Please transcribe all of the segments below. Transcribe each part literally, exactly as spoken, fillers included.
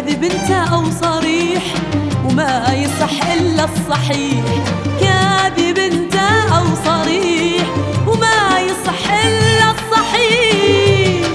كاذب انت او صريح وما يصح الا الصحيح. كاذب انت او صريح وما يصح الا الصحيح.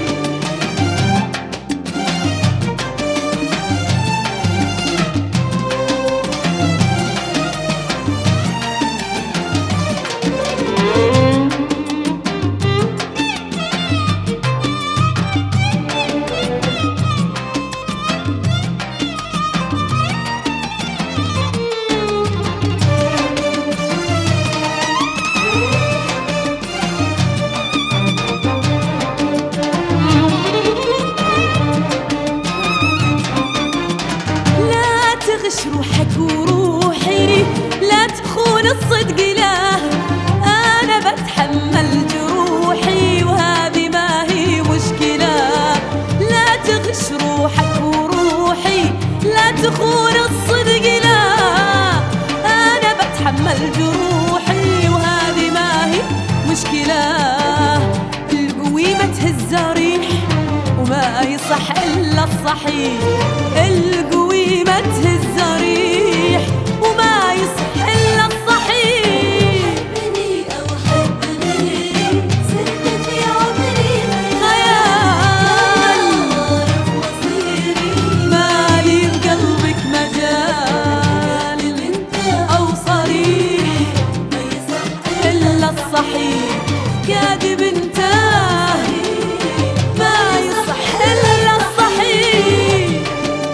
تغش روحك وروحي، لا تخون الصدق له. أنا بتحمل جروحي وهذه ما هي مشكلة. لا تغش روحك وروحي، لا تخون الصدق له. أنا بتحمل جروحي وهذه ما هي مشكلة. القوي ما تهز ريح وما يصح إلا الصحيح. القوي ما تهز ريح وما يصح إلا الصحيح. حبني أو حب غيري، صرت في عمري خيال. أعرف مصيري، مالي بقلبك مجال أو صريح ما يصح إلا الصحيح. كاذب انت ما يصح إلا الصحيح.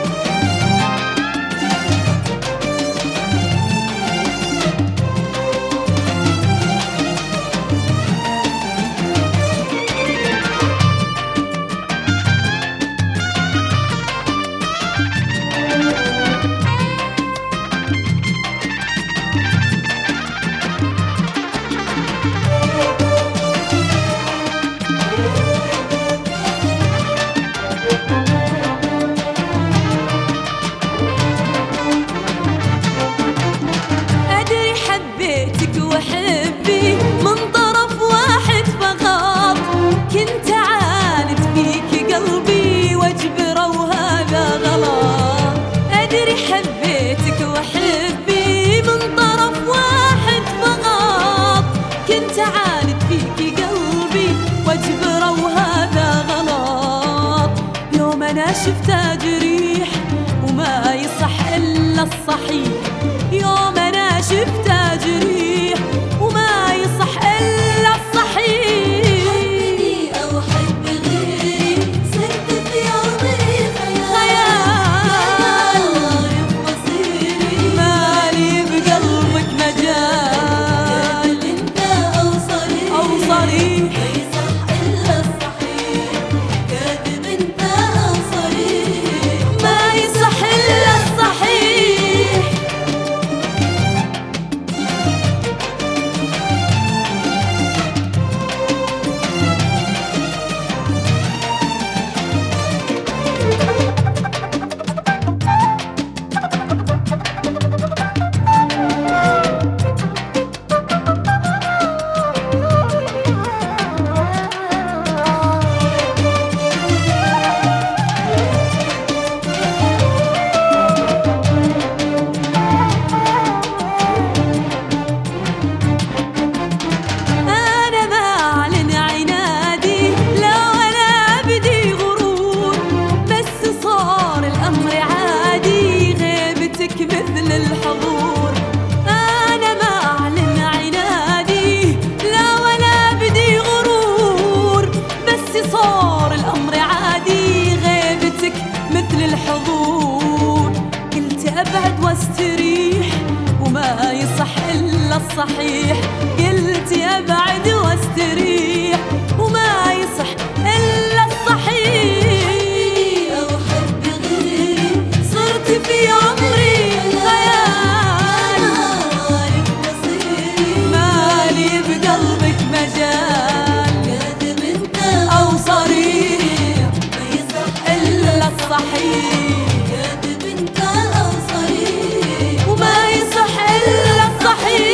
أدري حبيتك وحبي من طرف واحد فقط. كنت عاند فيك قلبي واجبره وهذا غلط. أدري حبيتك وحبي من طرف واحد فقط. كنت عاند فيك قلبي واجبره وهذا غلط. يوم أنا شفته جريح وما يصح إلا الصحيح. يوم أنا شفته جريح وما يصح إلا الصحيح. حبني أو حب غيري، صرت في عمري خيال. أعرف مصيري، مالي بقلبك مجال كاذب أنت أو صريح أو صريح. ما يصح إلا الصحيح. كاذب أنت أو صريح ما يصح إلا الصحيح. أنا بعلن عنادي، لا ولا بدي غرور. بس صار الأمر عادي، غيبتك مثل الحضور. أنا بعلن عنادي، لا ولا بدي غرور. بس صار الأمر عادي، غيبتك مثل الحضور. قلت أبعد واستريح وما يصح إلا الصحيح. قلت أبعد واستريح وما يصح إلا الصحيح. أو حب غيري، صرت في عمري خيال. أعرف مصيري، مالي بقلبك مجال كاذب أنت أو صريح ما يصح إلا الصحيح. كاذب أنت أو صريح وما يصح إلا الصحيح.